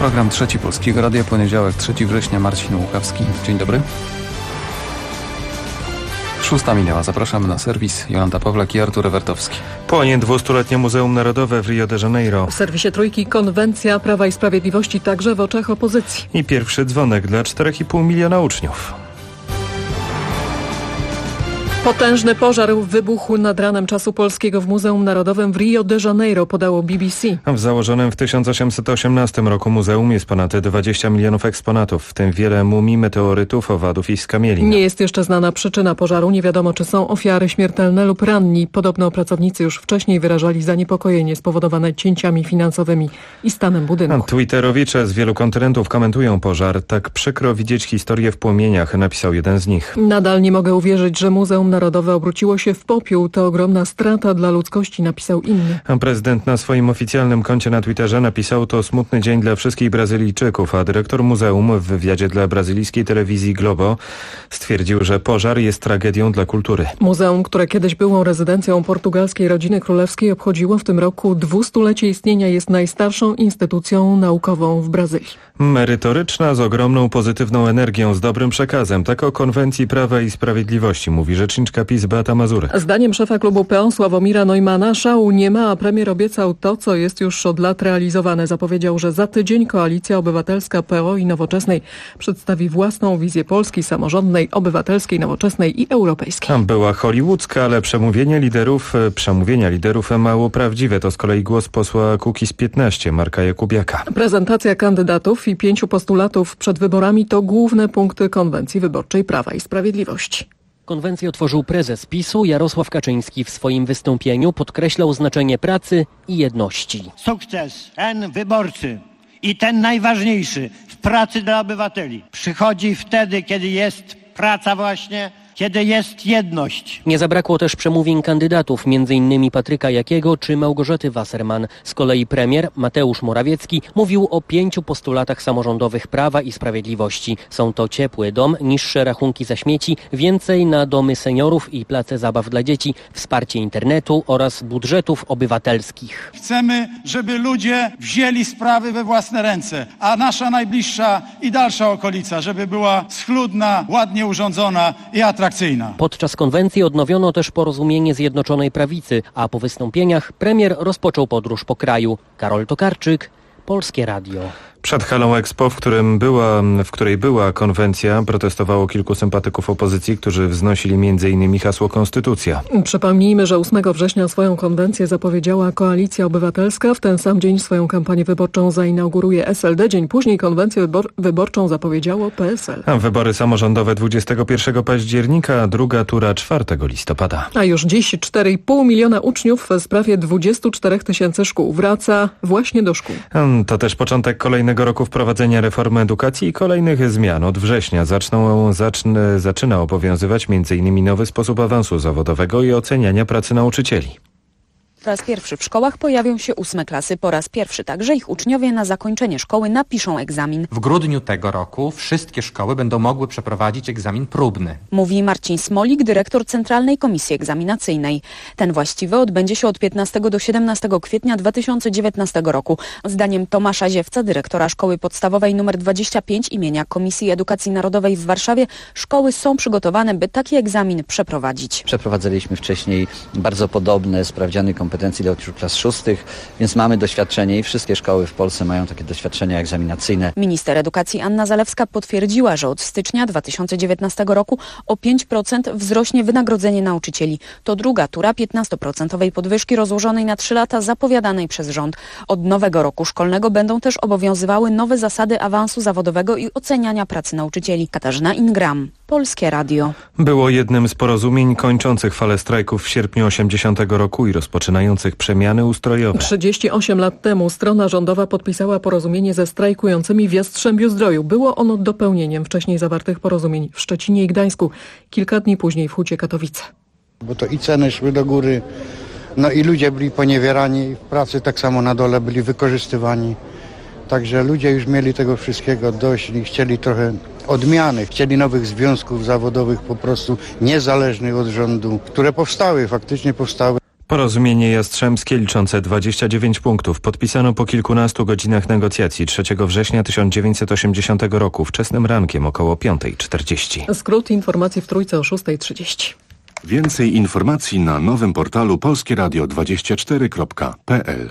Program Trzeci Polskiego Radia, poniedziałek, 3 września, Marcin Łukawski. Dzień dobry. 6 minęła. Zapraszamy na serwis. Jolanta Pawlak i Artur Ewertowski. Płonie 200-letnie Muzeum Narodowe w Rio de Janeiro. W serwisie Trójki konwencja Prawa i Sprawiedliwości także w oczach opozycji. I pierwszy dzwonek dla 4,5 miliona uczniów. Potężny pożar wybuchł nad ranem czasu polskiego w Muzeum Narodowym w Rio de Janeiro, podało BBC. W założonym w 1818 roku muzeum jest ponad 20 milionów eksponatów, w tym wiele mumii, meteorytów, owadów i skamielin. Nie jest jeszcze znana przyczyna pożaru. Nie wiadomo, czy są ofiary śmiertelne lub ranni. Podobno pracownicy już wcześniej wyrażali zaniepokojenie spowodowane cięciami finansowymi i stanem budynku. Twitterowicze z wielu kontynentów komentują pożar. Tak przykro widzieć historię w płomieniach, napisał jeden z nich. Nadal nie mogę uwierzyć, że Muzeum Narodowe obróciło się w popiół. To ogromna strata dla ludzkości, napisał inny. A prezydent na swoim oficjalnym koncie na Twitterze napisał: to smutny dzień dla wszystkich Brazylijczyków, a dyrektor muzeum w wywiadzie dla brazylijskiej telewizji Globo stwierdził, że pożar jest tragedią dla kultury. Muzeum, które kiedyś było rezydencją portugalskiej rodziny królewskiej, obchodziło w tym roku 200-lecie istnienia, jest najstarszą instytucją naukową w Brazylii. Merytoryczna, z ogromną pozytywną energią, z dobrym przekazem. Tak o konwencji Prawa i Sprawiedliwości mówi rzeczniczka PiS Beata Mazurek. Zdaniem szefa klubu PO Sławomira Neumanna szału nie ma, a premier obiecał to, co jest już od lat realizowane. Zapowiedział, że za tydzień Koalicja Obywatelska PO i Nowoczesnej przedstawi własną wizję Polski samorządnej, obywatelskiej, nowoczesnej i europejskiej. Była hollywoodzka, ale przemówienia liderów mało prawdziwe. To z kolei głos posła Kukiz 15 Marka Jakubiaka. Prezentacja kandydatów i 5 postulatów przed wyborami to główne punkty konwencji wyborczej Prawa i Sprawiedliwości. Konwencję otworzył prezes PiS-u Jarosław Kaczyński. W swoim wystąpieniu podkreślał znaczenie pracy i jedności. Sukces ten wyborczy i ten najważniejszy w pracy dla obywateli przychodzi wtedy, kiedy jest praca właśnie, kiedy jest jedność. Nie zabrakło też przemówień kandydatów, m.in. Patryka Jakiego czy Małgorzaty Wasserman. Z kolei premier Mateusz Morawiecki mówił o 5 postulatach samorządowych Prawa i Sprawiedliwości. Są to ciepły dom, niższe rachunki za śmieci, więcej na domy seniorów i place zabaw dla dzieci, wsparcie internetu oraz budżetów obywatelskich. Chcemy, żeby ludzie wzięli sprawy we własne ręce, a nasza najbliższa i dalsza okolica, żeby była schludna, ładnie urządzona i atrakcyjna. Podczas konwencji odnowiono też porozumienie Zjednoczonej Prawicy, a po wystąpieniach premier rozpoczął podróż po kraju. Karol Tokarczyk, Polskie Radio. Przed halą Expo, w której była konwencja, protestowało kilku sympatyków opozycji, którzy wznosili m.in. hasło Konstytucja. Przypomnijmy, że 8 września swoją konwencję zapowiedziała Koalicja Obywatelska. W ten sam dzień swoją kampanię wyborczą zainauguruje SLD. Dzień później konwencję wyborczą zapowiedziało PSL. Wybory samorządowe 21 października, druga tura 4 listopada. A już dziś 4,5 miliona uczniów z prawie 24 000 szkół wraca właśnie do szkół. To też początek kolejnego roku wprowadzenia reformy edukacji i kolejnych zmian. Od września zaczyna obowiązywać m.in. nowy sposób awansu zawodowego i oceniania pracy nauczycieli. Po raz pierwszy w szkołach pojawią się 8 klasy. Po raz pierwszy także ich uczniowie na zakończenie szkoły napiszą egzamin. W grudniu tego roku wszystkie szkoły będą mogły przeprowadzić egzamin próbny. Mówi Marcin Smolik, dyrektor Centralnej Komisji Egzaminacyjnej. Ten właściwy odbędzie się od 15 do 17 kwietnia 2019 roku. Zdaniem Tomasza Ziewca, dyrektora Szkoły Podstawowej nr 25 imienia Komisji Edukacji Narodowej w Warszawie, szkoły są przygotowane, by taki egzamin przeprowadzić. Przeprowadzaliśmy wcześniej bardzo podobne sprawdziany kompetencji dla uczniów klas 6, więc mamy doświadczenie i wszystkie szkoły w Polsce mają takie doświadczenia egzaminacyjne. Minister edukacji Anna Zalewska potwierdziła, że od stycznia 2019 roku o 5% wzrośnie wynagrodzenie nauczycieli. To druga tura 15% podwyżki rozłożonej na 3 lata zapowiadanej przez rząd. Od nowego roku szkolnego będą też obowiązywały nowe zasady awansu zawodowego i oceniania pracy nauczycieli. Katarzyna Ingram, Polskie Radio. Było jednym z porozumień kończących falę strajków w sierpniu 80 roku i rozpoczynających przemiany ustrojowe. 38 lat temu strona rządowa podpisała porozumienie ze strajkującymi w Jastrzębiu-Zdroju. Było ono dopełnieniem wcześniej zawartych porozumień w Szczecinie i Gdańsku. Kilka dni później w Hucie Katowice. Bo to i ceny szły do góry, no i ludzie byli poniewierani w pracy, tak samo na dole byli wykorzystywani. Także ludzie już mieli tego wszystkiego dość i chcieli trochę odmiany, chcieli nowych związków zawodowych po prostu niezależnych od rządu, które faktycznie powstały. Porozumienie Jastrzębskie liczące 29 punktów podpisano po kilkunastu godzinach negocjacji 3 września 1980 roku, wczesnym rankiem około 5:40. Skrót informacji w Trójce o 6:30. Więcej informacji na nowym portalu polskieradio24.pl.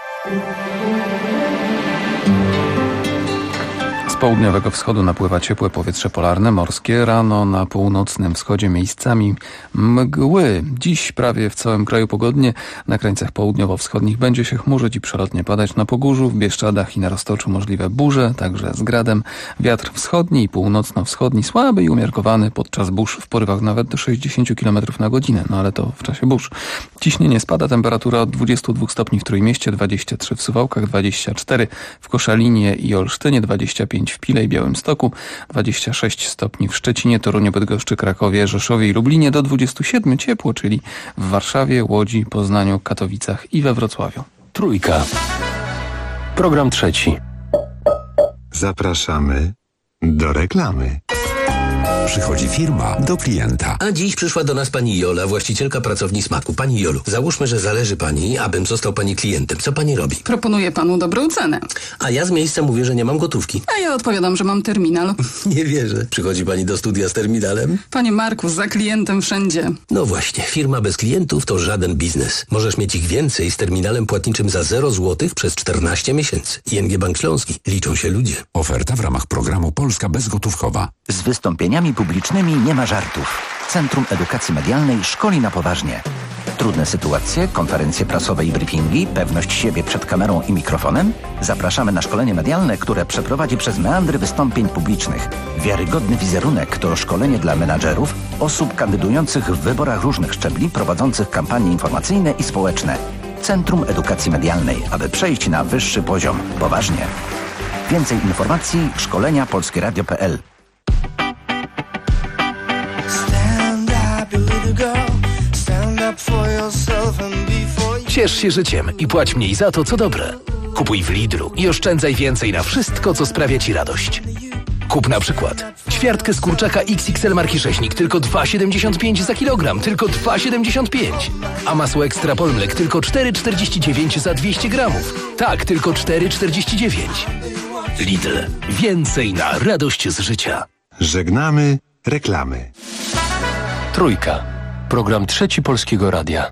Z południowego wschodu napływa ciepłe powietrze polarne, morskie. Rano na północnym wschodzie miejscami mgły. Dziś prawie w całym kraju pogodnie. Na krańcach południowo-wschodnich będzie się chmurzyć i przelotnie padać. Na Pogórzu, w Bieszczadach i na Roztoczu możliwe burze, także z gradem. Wiatr wschodni i północno-wschodni słaby i umiarkowany, podczas burz w porywach nawet do 60 km na godzinę. No ale to w czasie burz. Ciśnienie spada, temperatura od 22 stopni w Trójmieście, 23 w Suwałkach, 24 w Koszalinie i Olsztynie, 25 w Pile i Białymstoku, 26 stopni w Szczecinie, Toruniu, Bydgoszczy, Krakowie, Rzeszowie i Lublinie, do 27 ciepło, czyli w Warszawie, Łodzi, Poznaniu, Katowicach i we Wrocławiu. Trójka. Program trzeci. Zapraszamy do reklamy. Przychodzi firma do klienta. A dziś przyszła do nas pani Jola, właścicielka pracowni Smaku. Pani Jolu, załóżmy, że zależy pani, abym został pani klientem. Co pani robi? Proponuję panu dobrą cenę. A ja z miejsca mówię, że nie mam gotówki. A ja odpowiadam, że mam terminal. Nie wierzę. Przychodzi pani do studia z terminalem? Panie Marku, za klientem wszędzie. No właśnie, firma bez klientów to żaden biznes. Możesz mieć ich więcej z terminalem płatniczym za 0 zł przez 14 miesięcy. ING Bank Śląski. Liczą się ludzie. Oferta w ramach programu Polska Bezgotówkowa. Z wystąpieniami publicznymi nie ma żartów. Centrum Edukacji Medialnej szkoli na poważnie. Trudne sytuacje, konferencje prasowe i briefingi, pewność siebie przed kamerą i mikrofonem? Zapraszamy na szkolenie medialne, które przeprowadzi przez meandry wystąpień publicznych. Wiarygodny wizerunek to szkolenie dla menadżerów, osób kandydujących w wyborach różnych szczebli, prowadzących kampanie informacyjne i społeczne. Centrum Edukacji Medialnej, aby przejść na wyższy poziom. Poważnie. Więcej informacji szkolenia polskieradio.pl. Ciesz się życiem i płać mniej za to, co dobre. Kupuj w Lidlu i oszczędzaj więcej na wszystko, co sprawia Ci radość. Kup na przykład ćwiartkę z kurczaka XXL marki Rzeźnik, tylko 2,75 za kilogram, tylko 2,75. A masło Ekstra Polmlek tylko 4,49 za 200 gramów. Tak, tylko 4,49. Lidl. Więcej na radość z życia. Żegnamy reklamy. Trójka. Program trzeci Polskiego Radia.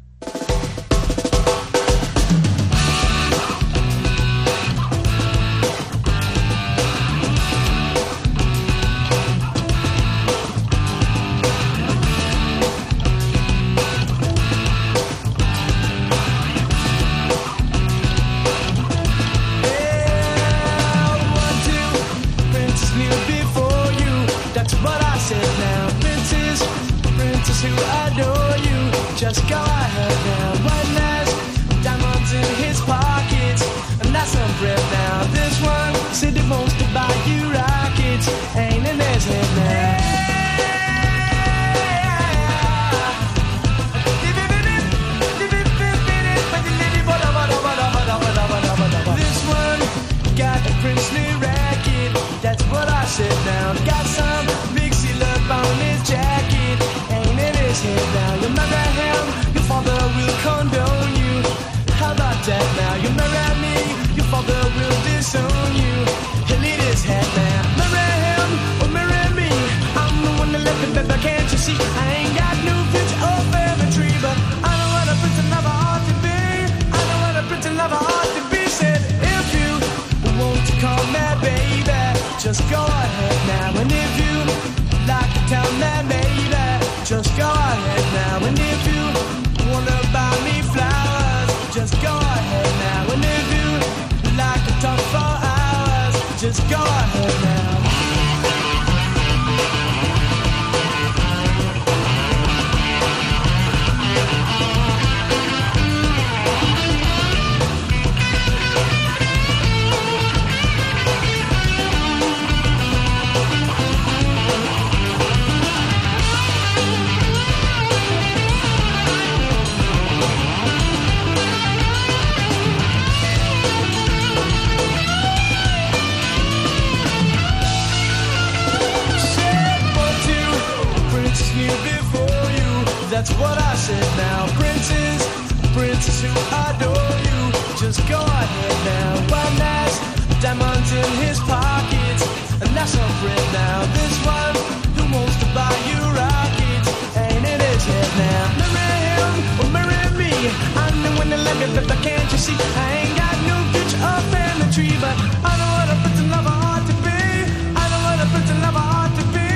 faces who adore you. Just go ahead now. One last diamonds in his pockets, and that's our friend now. This one who wants to buy you rockets ain't in his head now. Marry him or marry me. I'm the one that let me, but can't you see? I ain't got no future up in the tree, but I know what a pretty lover ought to be. I know what a pretty lover ought to be.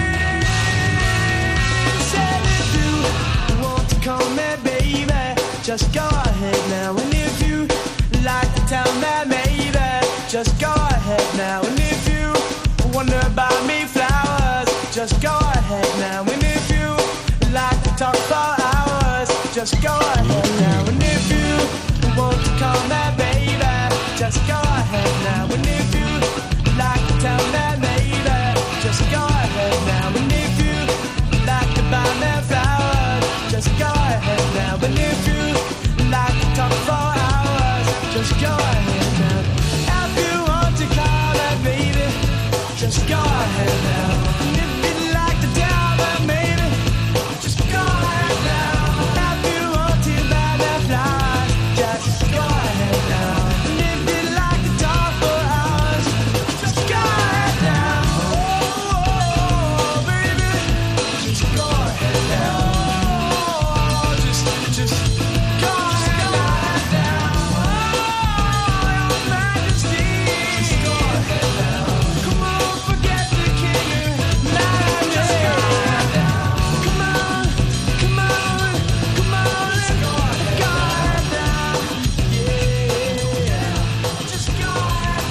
Said if you want to call me baby, just go ahead now. And if you like to tell me maybe, just go ahead now. And if you wonder about me flowers, just go ahead now. And if you like to talk for hours, just go ahead now. And if you want to call me baby, just go ahead now. And if you like to tell me maybe, just go ahead now. And if you like to buy me flowers, just go ahead now. And if you like to talk for hours, just go ahead now. If you want to call me baby, just go ahead now. And if you like to tell me maybe, just go ahead now. If you want to buy me flowers, just go ahead now. And if you like to talk for hours, just go ahead now. Oh, baby, just go ahead now. Oh, just go ahead now. Oh, your Majesty, just go ahead now. Come on, forget the king. Just go ahead now. Come on, come on, come on, let's go ahead now. Yeah, just go ahead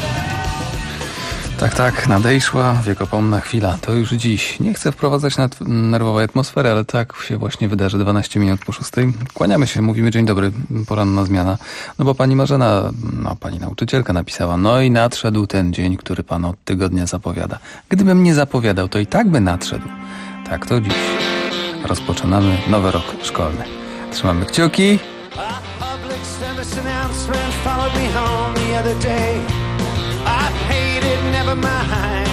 now. Tak, nadejszła wiekopomna chwila. To już dziś. Nie chcę wprowadzać nerwowej atmosfery, ale tak się właśnie wydarzy 12 minut po 6. Kłaniamy się, mówimy dzień dobry, poranna zmiana. No bo pani Marzena, pani nauczycielka napisała, no i nadszedł ten dzień, który pan od tygodnia zapowiada. Gdybym nie zapowiadał, to i tak by nadszedł. Tak, to dziś. Rozpoczynamy nowy rok szkolny. Trzymamy kciuki. Public service announcement followed me home the other day. I paid it, never mind.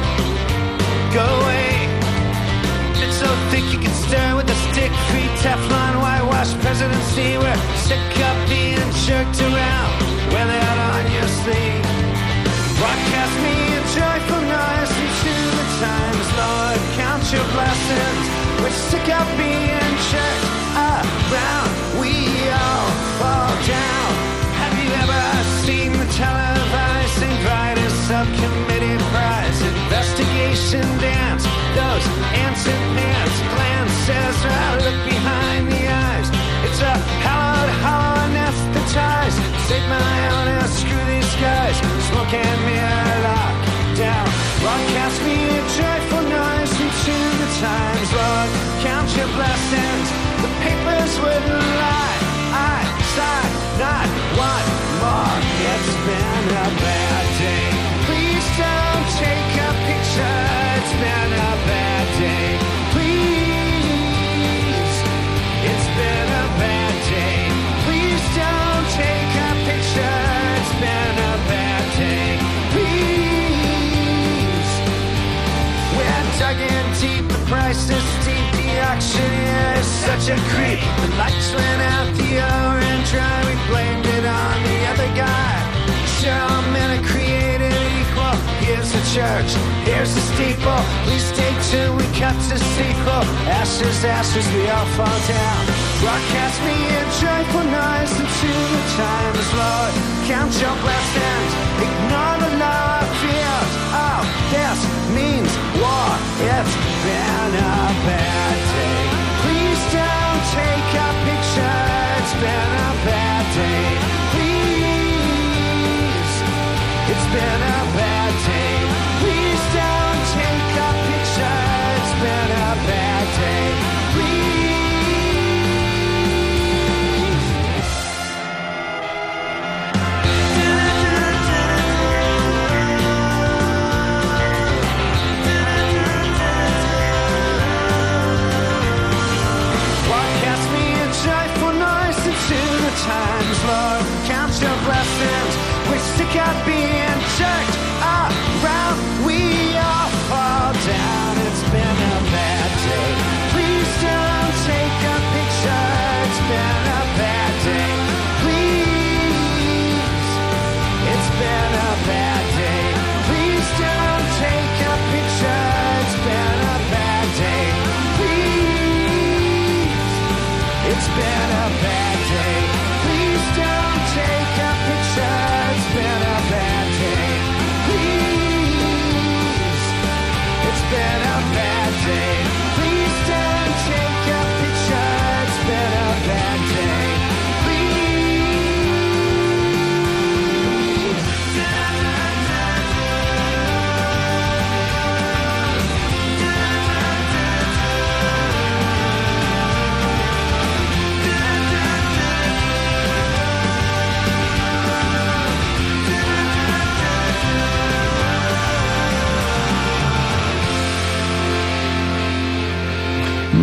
Go away. It's so thick you can stir with a stick. Free Teflon, whitewash presidency. We're sick of being jerked around. Wear that on your sleeve. Broadcast me a joyful noise into the times. Lord, count your blessings. We're sick of being jerked around. We all fall down. Have you ever seen the televising brightest subcommittee prize investigation dance? Those ants and pants glances look behind the eyes. It's a hallowed hollow anesthetized. Save my honor, screw these guys. Smoke and mirror lock down. Broadcast me a joyful noise into the times. Lord, count your blessings. The papers wouldn't lie. I sigh, not one more. It's been a bad day. Please don't take a picture. It's been a bad day. Please, it's been a bad day. Please don't take a picture. It's been a bad day. Please, we're dug in deep. The price is steep. The auctioneer is such a creep. The lights went out, the orange dry. We blamed it on the other guy. Sure, all men are created equal. Here's the church, here's the steeple. Please stay tuned, we cut to sequel. Ashes, ashes, we all fall down. Broadcast me a joyful noise into the times. Lord, count your blessings. Ignore the law of fears. Oh, this means war. It's been a bad day. Please don't take a picture. It's been a bad day. Please, it's been a bad day. Please don't take a picture. It's been a bad day. Please. Broadcast me a joyful noise into the times. Lord, count your blessings. We're sick of being jerks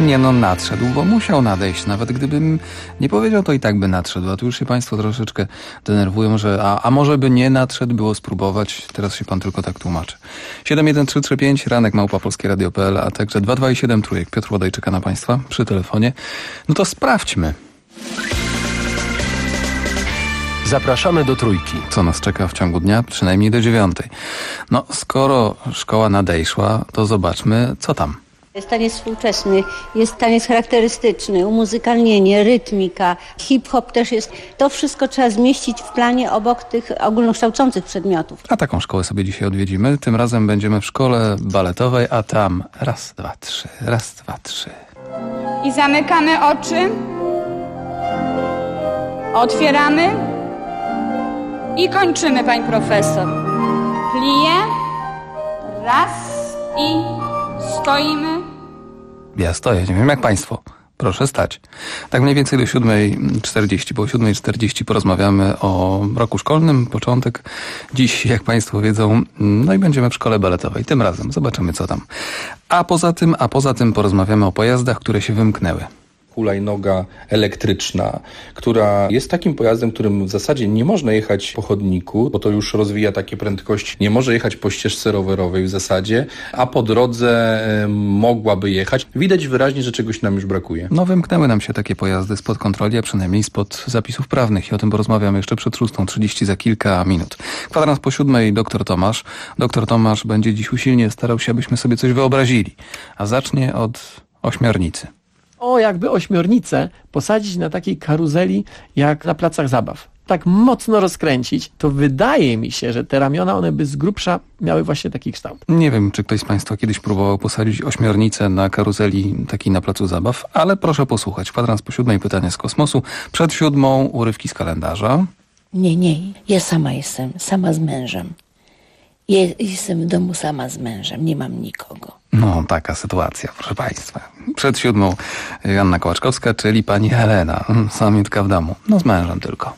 Nie no, nadszedł, bo musiał nadejść. Nawet gdybym nie powiedział, to i tak by nadszedł. A tu już się państwo troszeczkę denerwują, że a może by nie nadszedł, było spróbować. Teraz się pan tylko tak tłumaczy. 71335, ranek @polskieradio.pl, a także 227 trójek. Piotr Łodaj czeka na państwa przy telefonie. No to sprawdźmy. Zapraszamy do Trójki. Co nas czeka w ciągu dnia? Przynajmniej do 9. No, skoro szkoła nadejszła, to zobaczmy, co tam. Jest taniec współczesny, jest taniec charakterystyczny, umuzykalnienie, rytmika, hip-hop też jest. To wszystko trzeba zmieścić w planie obok tych ogólnokształcących przedmiotów. A taką szkołę sobie dzisiaj odwiedzimy. Tym razem będziemy w szkole baletowej, a tam raz, dwa, trzy, raz, dwa, trzy. I zamykamy oczy. Otwieramy. I kończymy, pani profesor. Plie. Raz i stoimy. Ja stoję, nie wiem jak państwo. Proszę stać. Tak mniej więcej do 7:40. Po 7:40 porozmawiamy o roku szkolnym, początek. Dziś, jak państwo wiedzą, no i będziemy w szkole baletowej. Tym razem zobaczymy co tam. A poza tym porozmawiamy o pojazdach, które się wymknęły. Hulajnoga elektryczna, która jest takim pojazdem, którym w zasadzie nie można jechać po chodniku, bo to już rozwija takie prędkości. Nie może jechać po ścieżce rowerowej w zasadzie, a po drodze mogłaby jechać. Widać wyraźnie, że czegoś nam już brakuje. No wymknęły nam się takie pojazdy spod kontroli, a przynajmniej spod zapisów prawnych i o tym porozmawiamy jeszcze przed 6:30 za kilka minut. Kwadrans po 7:00 doktor Tomasz. Doktor Tomasz będzie dziś usilnie starał się, abyśmy sobie coś wyobrazili, a zacznie od ośmiornicy. Jakby ośmiornicę posadzić na takiej karuzeli jak na placach zabaw. Tak mocno rozkręcić, to wydaje mi się, że te ramiona, one by z grubsza miały właśnie taki kształt. Nie wiem, czy ktoś z państwa kiedyś próbował posadzić ośmiornicę na karuzeli takiej na placu zabaw, ale proszę posłuchać. Kwadrans po 7:00 pytanie z kosmosu. Przed 7:00 urywki z kalendarza. Nie. Ja sama jestem, sama z mężem. Jestem w domu sama z mężem, nie mam nikogo. No, taka sytuacja, proszę państwa. Przed 7:00 Anna Kołaczkowska, czyli pani Helena. Samiutka w domu. No, z mężem tylko.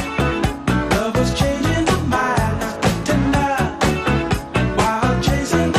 Chasing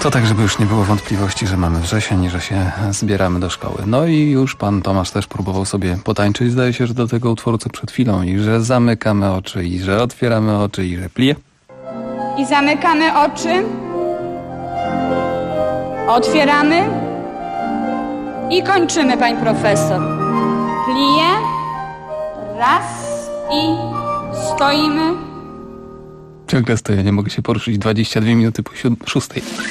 To tak, żeby już nie było wątpliwości, że mamy wrzesień i że się zbieramy do szkoły. No i już pan Tomasz też próbował sobie potańczyć, zdaje się, że do tego utworu co przed chwilą, i że zamykamy oczy, i że otwieramy oczy, i że plie. I zamykamy oczy. Otwieramy. I kończymy, pani profesor. Plie. Raz i stoimy. Ciągle stoję, nie mogę się poruszyć. 22 minuty po 6.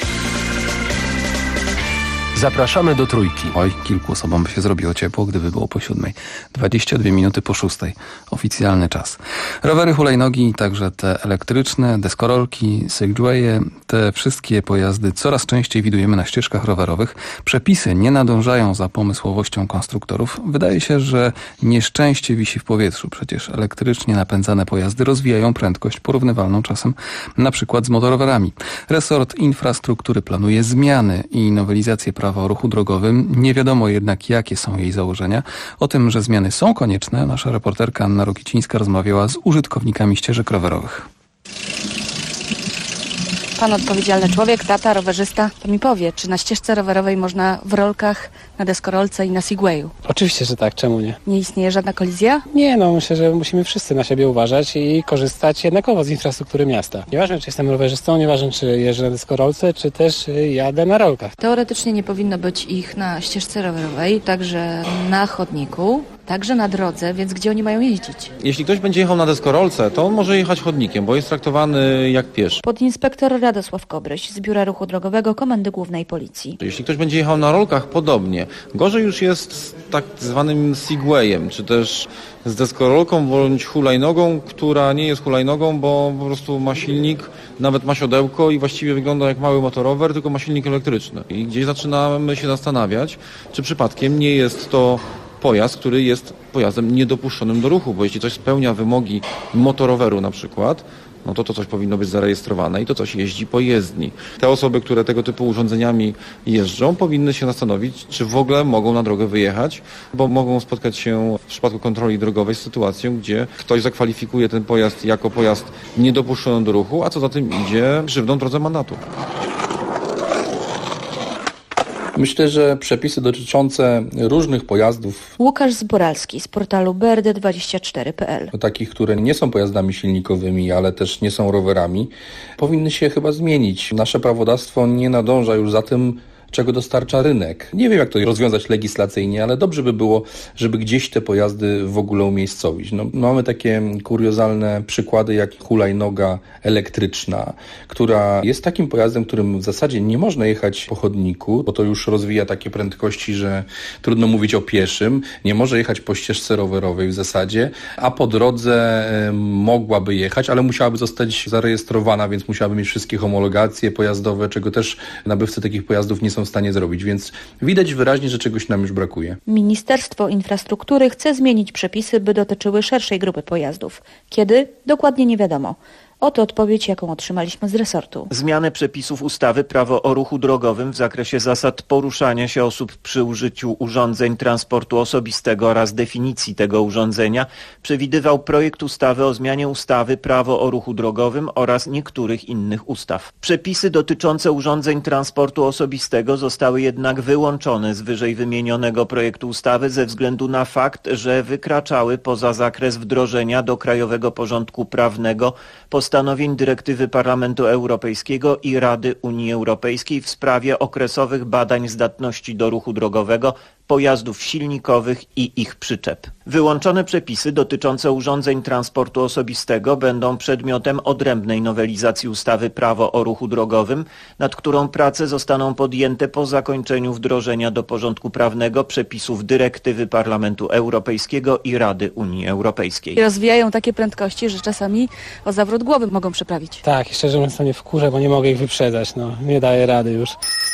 Zapraszamy do Trójki. Oj, kilku osobom by się zrobiło ciepło, gdyby było po 7. 22 minuty po 6. Oficjalny czas. Rowery, hulajnogi, także te elektryczne, deskorolki, segwaye, te wszystkie pojazdy coraz częściej widujemy na ścieżkach rowerowych. Przepisy nie nadążają za pomysłowością konstruktorów. Wydaje się, że nieszczęście wisi w powietrzu. Przecież elektrycznie napędzane pojazdy rozwijają prędkość porównywalną czasem na przykład z motorowerami. Resort Infrastruktury planuje zmiany i nowelizację prawa o ruchu drogowym. Nie wiadomo jednak, jakie są jej założenia. O tym, że zmiany są konieczne, nasza reporterka Anna Rokicińska rozmawiała z użytkownikami ścieżek rowerowych. Pan odpowiedzialny człowiek, tata, rowerzysta, to mi powie, czy na ścieżce rowerowej można w rolkach, na deskorolce i na segwayu? Oczywiście, że tak, czemu nie? Nie istnieje żadna kolizja? Nie, no myślę, że musimy wszyscy na siebie uważać i korzystać jednakowo z infrastruktury miasta. Nieważne, czy jestem rowerzystą, nieważne, czy jeżdżę na deskorolce, czy też jadę na rolkach. Teoretycznie nie powinno być ich na ścieżce rowerowej, także na chodniku, także na drodze, więc gdzie oni mają jeździć? Jeśli ktoś będzie jechał na deskorolce, to on może jechać chodnikiem, bo jest traktowany jak pieszy. Podinspektor Radosław Kobryś z Biura Ruchu Drogowego Komendy Głównej Policji. Jeśli ktoś będzie jechał na rolkach, podobnie. Gorzej już jest z tak zwanym segwayem, czy też z deskorolką bądź hulajnogą, która nie jest hulajnogą, bo po prostu ma silnik, nawet ma siodełko i właściwie wygląda jak mały motorower, tylko ma silnik elektryczny. I gdzieś zaczynamy się zastanawiać, czy przypadkiem nie jest to pojazd, który jest pojazdem niedopuszczonym do ruchu, bo jeśli coś spełnia wymogi motoroweru na przykład, no to coś powinno być zarejestrowane i to coś jeździ po jezdni. Te osoby, które tego typu urządzeniami jeżdżą, powinny się zastanowić, czy w ogóle mogą na drogę wyjechać, bo mogą spotkać się w przypadku kontroli drogowej z sytuacją, gdzie ktoś zakwalifikuje ten pojazd jako pojazd niedopuszczony do ruchu, a co za tym idzie, grzywną w drodze mandatu. Myślę, że przepisy dotyczące różnych pojazdów, Łukasz Zboralski z portalu BRD24.pl. takich, które nie są pojazdami silnikowymi, ale też nie są rowerami, powinny się chyba zmienić. Nasze prawodawstwo nie nadąża już za tym, czego dostarcza rynek. Nie wiem, jak to rozwiązać legislacyjnie, ale dobrze by było, żeby gdzieś te pojazdy w ogóle umiejscowić. No, mamy takie kuriozalne przykłady, jak hulajnoga elektryczna, która jest takim pojazdem, którym w zasadzie nie można jechać po chodniku, bo to już rozwija takie prędkości, że trudno mówić o pieszym. Nie może jechać po ścieżce rowerowej w zasadzie, a po drodze mogłaby jechać, ale musiałaby zostać zarejestrowana, więc musiałaby mieć wszystkie homologacje pojazdowe, czego też nabywcy takich pojazdów nie są w stanie zrobić, więc widać wyraźnie, że czegoś nam już brakuje. Ministerstwo Infrastruktury chce zmienić przepisy, by dotyczyły szerszej grupy pojazdów. Kiedy? Dokładnie nie wiadomo. Oto odpowiedź, jaką otrzymaliśmy z resortu. Zmianę przepisów ustawy Prawo o ruchu drogowym w zakresie zasad poruszania się osób przy użyciu urządzeń transportu osobistego oraz definicji tego urządzenia przewidywał projekt ustawy o zmianie ustawy Prawo o ruchu drogowym oraz niektórych innych ustaw. Przepisy dotyczące urządzeń transportu osobistego zostały jednak wyłączone z wyżej wymienionego projektu ustawy ze względu na fakt, że wykraczały poza zakres wdrożenia do krajowego porządku prawnego postanowień dyrektywy Parlamentu Europejskiego i Rady Unii Europejskiej w sprawie okresowych badań zdatności do ruchu drogowego pojazdów silnikowych i ich przyczep. Wyłączone przepisy dotyczące urządzeń transportu osobistego będą przedmiotem odrębnej nowelizacji ustawy Prawo o ruchu drogowym, nad którą prace zostaną podjęte po zakończeniu wdrożenia do porządku prawnego przepisów dyrektywy Parlamentu Europejskiego i Rady Unii Europejskiej. I rozwijają takie prędkości, że czasami o zawrót głowy mogą przeprawić. Tak, szczerze mówiąc to mnie wkurza, bo nie mogę ich wyprzedzać, nie daję rady już.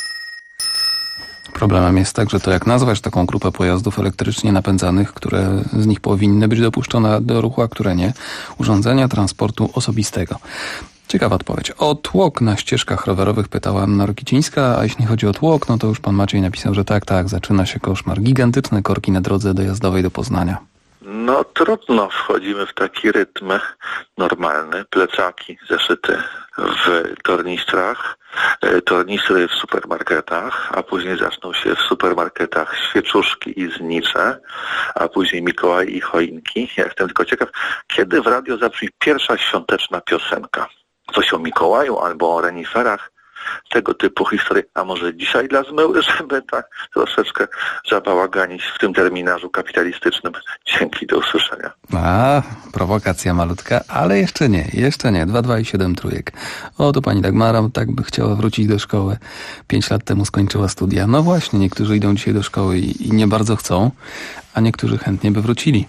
Problemem jest także to, jak nazwać taką grupę pojazdów elektrycznie napędzanych, które z nich powinny być dopuszczone do ruchu, a które nie. Urządzenia transportu osobistego. Ciekawa odpowiedź. O tłok na ścieżkach rowerowych pytała Anna Rokicińska, a jeśli chodzi o tłok, no to już pan Maciej napisał, że tak, zaczyna się koszmar. Gigantyczne korki na drodze dojazdowej do Poznania. No trudno, wchodzimy w taki rytm normalny, plecaki zeszyte w tornistrach, tornistry w supermarketach, a później zaczną się w supermarketach świeczuszki i znicze, a później Mikołaj i choinki. Ja jestem tylko ciekaw, kiedy w radio zabrzmi pierwsza świąteczna piosenka. Coś o Mikołaju albo o reniferach, tego typu historie, a może dzisiaj dla zmyły, żeby tak troszeczkę zabałaganić w tym terminarzu kapitalistycznym. Dzięki, do usłyszenia. Prowokacja malutka, ale jeszcze nie. 2 i 7 trójek. To pani Dagmara tak by chciała wrócić do szkoły. 5 lat temu skończyła studia. No właśnie, niektórzy idą dzisiaj do szkoły i nie bardzo chcą, a niektórzy chętnie by wrócili.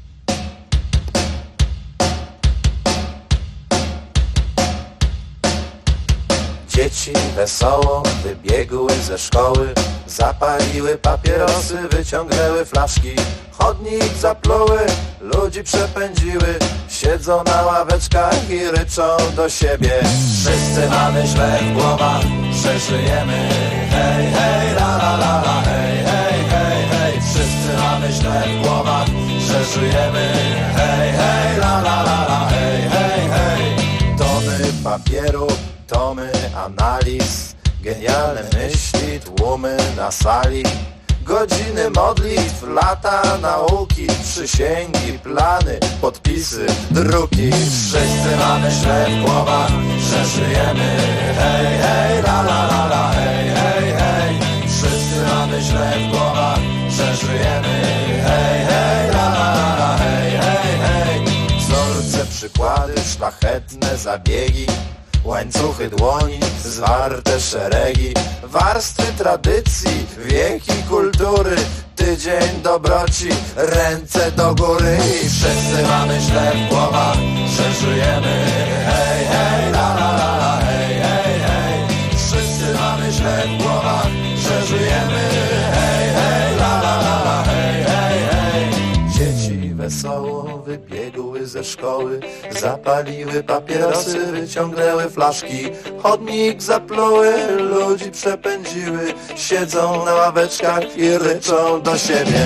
Dzieci wesoło wybiegły ze szkoły, zapaliły papierosy, wyciągnęły flaszki. Chodnik zapluły, ludzi przepędziły, siedzą na ławeczkach i ryczą do siebie. Wszyscy mamy źle w głowach, przeżyjemy. Hej, hej, la la la la, hej, hej, hej, hej. Wszyscy mamy źle w głowach, przeżyjemy. Hej, hej, la la la la, hej, hej, hej. Tony papieru, tomy analiz, genialne myśli, tłumy na sali, godziny modlitw, lata nauki, przysięgi, plany, podpisy, druki. Wszyscy mamy źle w głowach, że żyjemy. Hej, hej, la la la la, hej, hej, hej. Wszyscy mamy źle w głowach, że żyjemy. Hej, hej, la la la la, hej, hej, hej. Wzorce, przykłady, szlachetne zabiegi, łańcuchy dłoni, zwarte szeregi, warstwy tradycji, wieki kultury, tydzień dobroci, ręce do góry. I wszyscy mamy źle w głowach, że żyjemy. Hej, hej, la la la la, hej, hej, hej. Wszyscy mamy źle w głowach, że żyjemy. Hej, hej, la la la la, hej, hej, hej. Dzieci wesoło wybiegły ze szkoły, zapaliły papierosy, wyciągnęły flaszki. Chodnik zapluły, ludzi przepędziły, siedzą na ławeczkach i ryczą do siebie.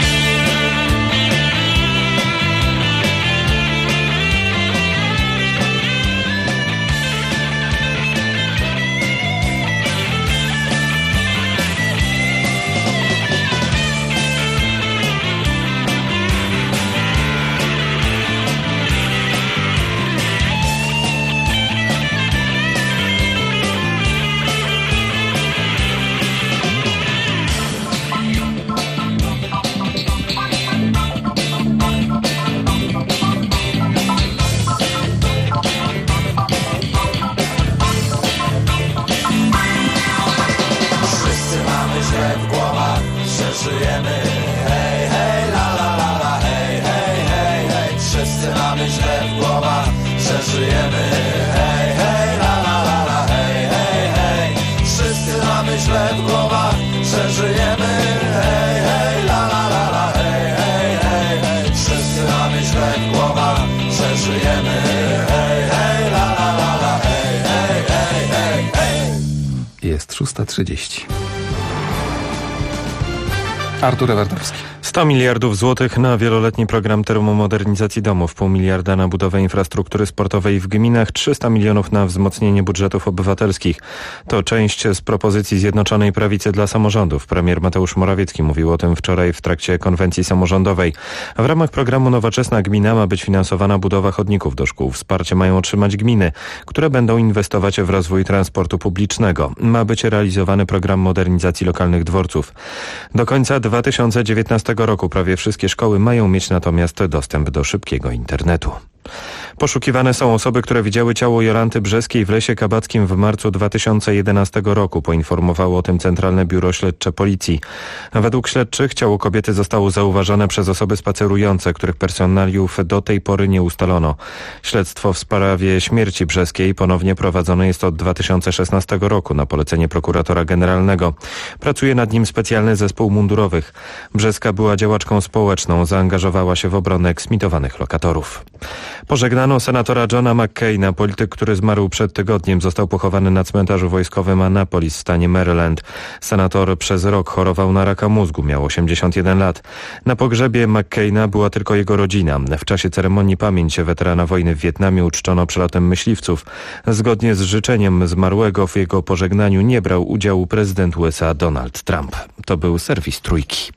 Jest 6:30. Artur Ewerdowski. 100 miliardów złotych na wieloletni program termomodernizacji domów, 0,5 miliarda na budowę infrastruktury sportowej w gminach, 300 milionów na wzmocnienie budżetów obywatelskich. To część z propozycji Zjednoczonej Prawicy dla samorządów. Premier Mateusz Morawiecki mówił o tym wczoraj w trakcie konwencji samorządowej. W ramach programu Nowoczesna Gmina ma być finansowana budowa chodników do szkół. Wsparcie mają otrzymać gminy, które będą inwestować w rozwój transportu publicznego. Ma być realizowany program modernizacji lokalnych dworców. Do końca 2019 roku prawie wszystkie szkoły mają mieć natomiast dostęp do szybkiego internetu. Poszukiwane są osoby, które widziały ciało Jolanty Brzeskiej w Lesie Kabackim w marcu 2011 roku. Poinformowało o tym Centralne Biuro Śledcze Policji. Według śledczych ciało kobiety zostało zauważone przez osoby spacerujące, których personaliów do tej pory nie ustalono. Śledztwo w sprawie śmierci Brzeskiej ponownie prowadzone jest od 2016 roku na polecenie prokuratora generalnego. Pracuje nad nim specjalny zespół mundurowych. Brzeska była działaczką społeczną, zaangażowała się w obronę eksmitowanych lokatorów. Pożegnano senatora Johna McCaina. Polityk, który zmarł przed tygodniem, został pochowany na cmentarzu wojskowym Annapolis w stanie Maryland. Senator przez rok chorował na raka mózgu, miał 81 lat. Na pogrzebie McCaina była tylko jego rodzina. W czasie ceremonii pamięć weterana wojny w Wietnamie uczczono przelotem myśliwców. Zgodnie z życzeniem zmarłego w jego pożegnaniu nie brał udziału prezydent USA Donald Trump. To był serwis Trójki.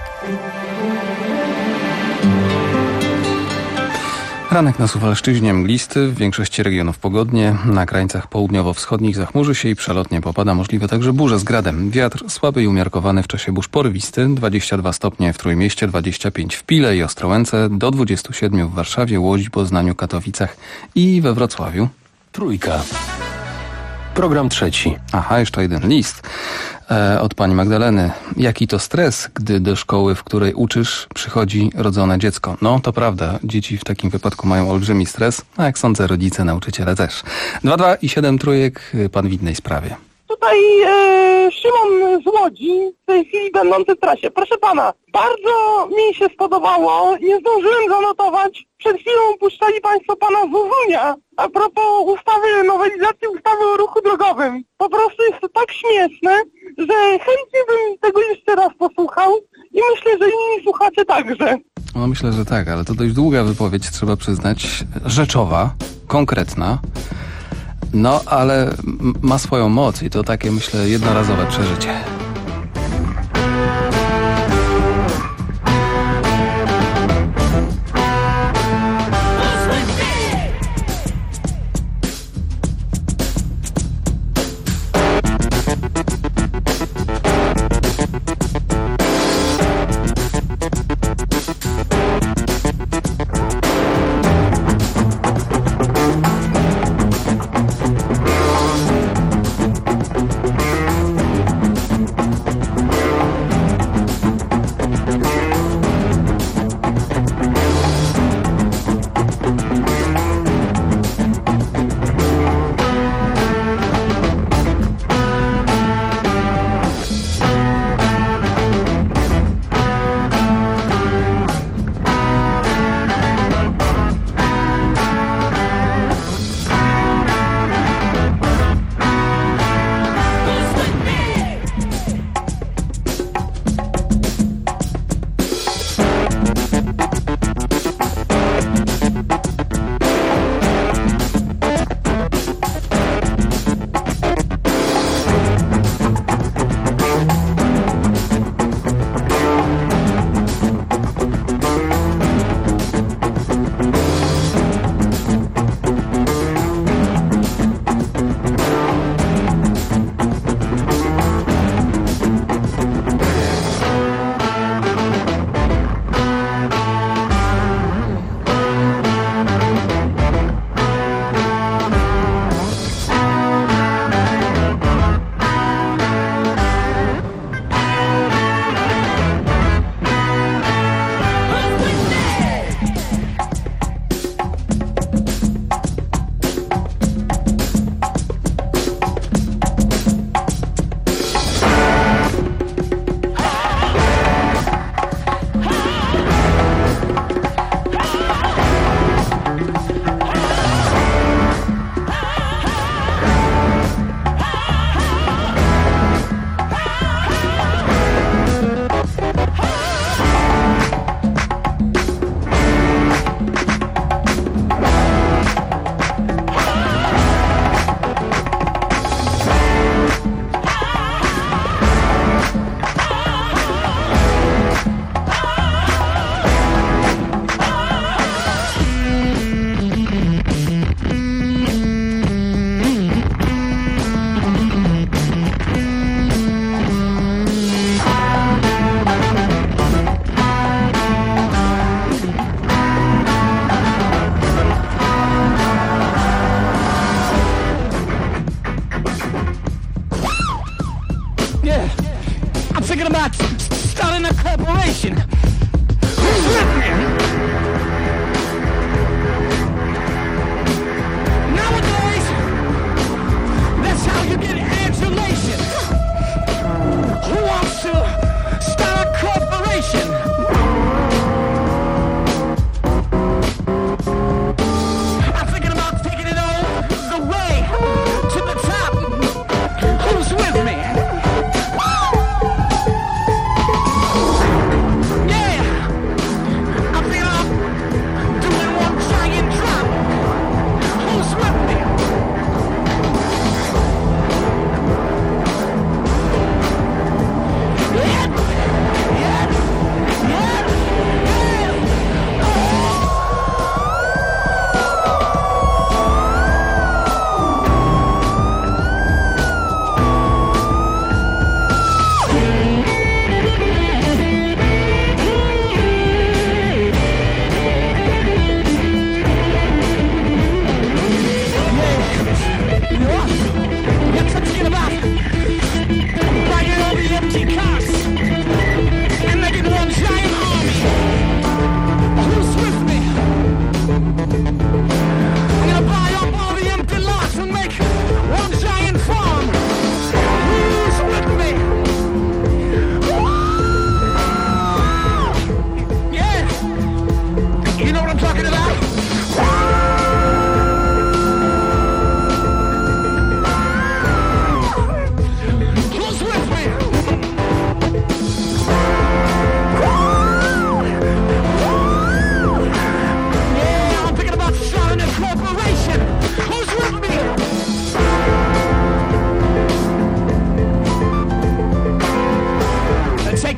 Ranek na Suwalszczyźnie mglisty, w większości regionów pogodnie, na krańcach południowo-wschodnich zachmurzy się i przelotnie popada, możliwe także burze z gradem. Wiatr słaby i umiarkowany w czasie burz porywisty, 22 stopnie w Trójmieście, 25 w Pile i Ostrołęce, do 27 w Warszawie, Łodzi, Poznaniu, Katowicach i we Wrocławiu. Trójka. Program trzeci. Aha, jeszcze jeden list od pani Magdaleny. Jaki to stres, gdy do szkoły, w której uczysz, przychodzi rodzone dziecko? No, to prawda, dzieci w takim wypadku mają olbrzymi stres, a jak sądzę, rodzice, nauczyciele też. 2 i 7 trójek, pan w innej sprawie. Tutaj Szymon z Łodzi, w tej chwili będący w trasie. Proszę pana, bardzo mi się spodobało, nie zdążyłem zanotować. Przed chwilą puszczali państwo pana Zuzunia a propos nowelizacji ustawy o ruchu drogowym. Po prostu jest to tak śmieszne, że chętnie bym tego jeszcze raz posłuchał i myślę, że inni słuchacze także. No myślę, że tak, ale to dość długa wypowiedź, trzeba przyznać, rzeczowa, konkretna. No, ale ma swoją moc i to takie, myślę, jednorazowe przeżycie.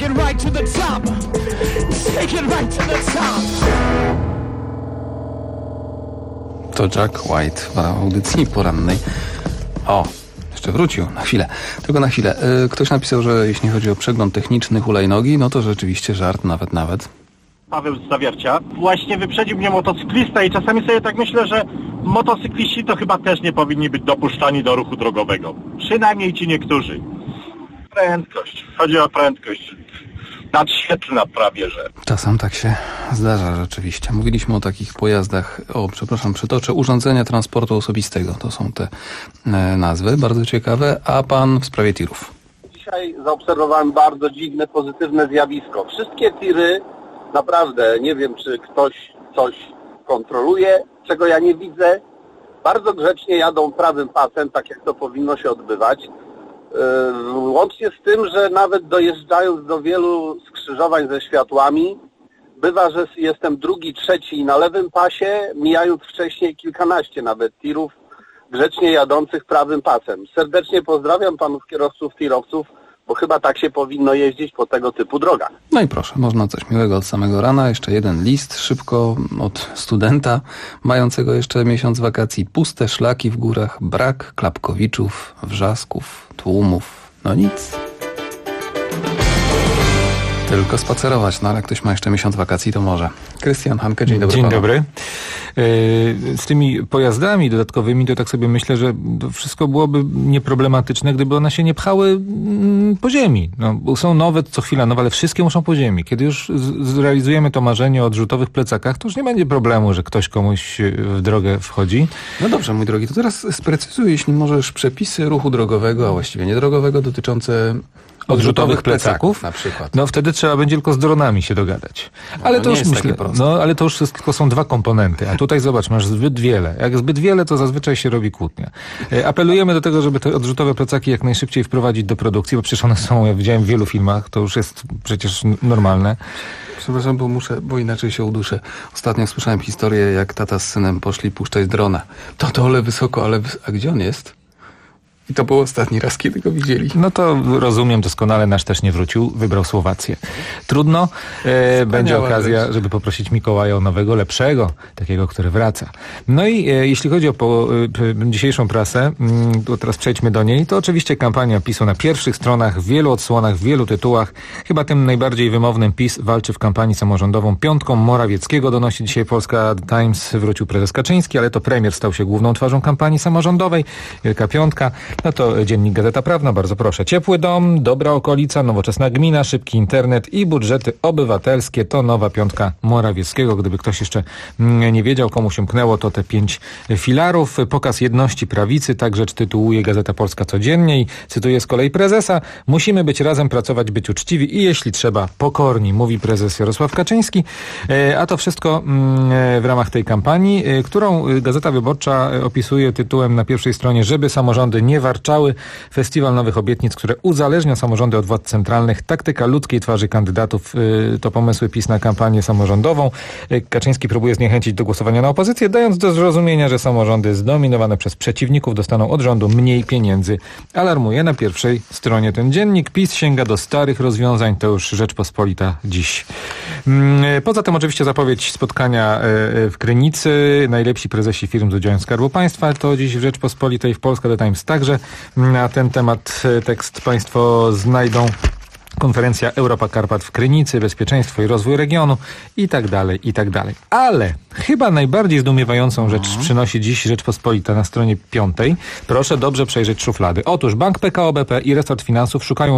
take it right to the top. Take it right to the top. To Jack White w audycji porannej. O, jeszcze wrócił na chwilę. Tylko na chwilę. Ktoś napisał, że jeśli chodzi o przegląd techniczny hulajnogi, no to rzeczywiście żart, nawet. Paweł z Zawiercia. Właśnie wyprzedził mnie motocyklista i czasami sobie tak myślę, że motocykliści to chyba też nie powinni być dopuszczani do ruchu drogowego. Przynajmniej ci niektórzy. Prędkość. Chodzi o prędkość. Nadświetlna prawie, że. Czasem tak się zdarza rzeczywiście. Mówiliśmy o takich pojazdach, przytoczę, urządzenia transportu osobistego. To są te nazwy, bardzo ciekawe. A pan w sprawie tirów? Dzisiaj zaobserwowałem bardzo dziwne, pozytywne zjawisko. Wszystkie tiry, naprawdę, nie wiem, czy ktoś coś kontroluje, czego ja nie widzę, bardzo grzecznie jadą prawym pasem, tak jak to powinno się odbywać. Łącznie z tym, że nawet dojeżdżając do wielu skrzyżowań ze światłami, bywa, że jestem drugi, trzeci na lewym pasie, mijając wcześniej kilkanaście nawet tirów grzecznie jadących prawym pasem. Serdecznie pozdrawiam panów tirowców, bo chyba tak się powinno jeździć po tego typu drogach. No i proszę, można coś miłego od samego rana. Jeszcze jeden list szybko od studenta mającego jeszcze miesiąc wakacji. Puste szlaki w górach, brak klapkowiczów, wrzasków, tłumów. No nic. Tylko spacerować, no ale jak ktoś ma jeszcze miesiąc wakacji, to może. Krystian Hanke, dzień dobry. Dzień dobry. Z tymi pojazdami dodatkowymi to tak sobie myślę, że to wszystko byłoby nieproblematyczne, gdyby one się nie pchały po ziemi. No, są nowe, co chwila nowe, ale wszystkie muszą po ziemi. Kiedy już zrealizujemy to marzenie o odrzutowych plecakach, to już nie będzie problemu, że ktoś komuś w drogę wchodzi. No dobrze, mój drogi, to teraz sprecyzuj, jeśli możesz, przepisy ruchu drogowego, a właściwie niedrogowego dotyczące odrzutowych plecaków na przykład. No wtedy trzeba będzie tylko z dronami się dogadać. Ale to już myślę, ale to już tylko są dwa komponenty. A tutaj zobacz, masz zbyt wiele. Jak zbyt wiele, to zazwyczaj się robi kłótnia. Apelujemy do tego, żeby te odrzutowe plecaki jak najszybciej wprowadzić do produkcji, bo przecież one są, ja widziałem w wielu filmach, to już jest przecież normalne. Przepraszam, bo inaczej się uduszę. Ostatnio słyszałem historię, jak tata z synem poszli puszczać drona. To dole wysoko, a gdzie on jest? I to był ostatni raz, kiedy go widzieli. No to rozumiem doskonale, nasz też nie wrócił, wybrał Słowację. Trudno, będzie okazja, żeby poprosić Mikołaja o nowego, lepszego, takiego, który wraca. No i jeśli chodzi o dzisiejszą prasę, to teraz przejdźmy do niej, to oczywiście kampania PiS-u na pierwszych stronach, w wielu odsłonach, w wielu tytułach. Chyba tym najbardziej wymownym PiS walczy w kampanii samorządową piątką Morawieckiego, donosi dzisiaj Polska Times, wrócił prezes Kaczyński, ale to premier stał się główną twarzą kampanii samorządowej. Wielka piątka. No to dziennik Gazeta Prawna, bardzo proszę. Ciepły dom, dobra okolica, nowoczesna gmina, szybki internet i budżety obywatelskie. To nowa piątka Morawieckiego. Gdyby ktoś jeszcze nie wiedział, komu się mknęło, to te 5 filarów. Pokaz jedności prawicy, tak rzecz tytułuje Gazeta Polska codziennie i cytuję z kolei prezesa. Musimy być razem, pracować, być uczciwi i jeśli trzeba, pokorni, mówi prezes Jarosław Kaczyński. A to wszystko w ramach tej kampanii, którą Gazeta Wyborcza opisuje tytułem na pierwszej stronie, żeby samorządy nie warczały. Festiwal nowych obietnic, które uzależnia samorządy od władz centralnych. Taktyka ludzkiej twarzy kandydatów to pomysły PiS na kampanię samorządową. Kaczyński próbuje zniechęcić do głosowania na opozycję, dając do zrozumienia, że samorządy zdominowane przez przeciwników dostaną od rządu mniej pieniędzy. Alarmuje na pierwszej stronie ten dziennik. PiS sięga do starych rozwiązań, to już Rzeczpospolita dziś. Poza tym oczywiście zapowiedź spotkania w Krynicy. Najlepsi prezesi firm z udziałem Skarbu Państwa. To dziś w Rzeczpospolitej, w Polska The Times także. Na ten temat tekst państwo znajdą. Konferencja Europa Karpat w Krynicy, bezpieczeństwo i rozwój regionu i tak dalej, i tak dalej. Ale chyba najbardziej zdumiewającą rzecz przynosi dziś Rzeczpospolita na stronie 5. Proszę dobrze przejrzeć szuflady. Otóż Bank PKO BP i Resort Finansów szukają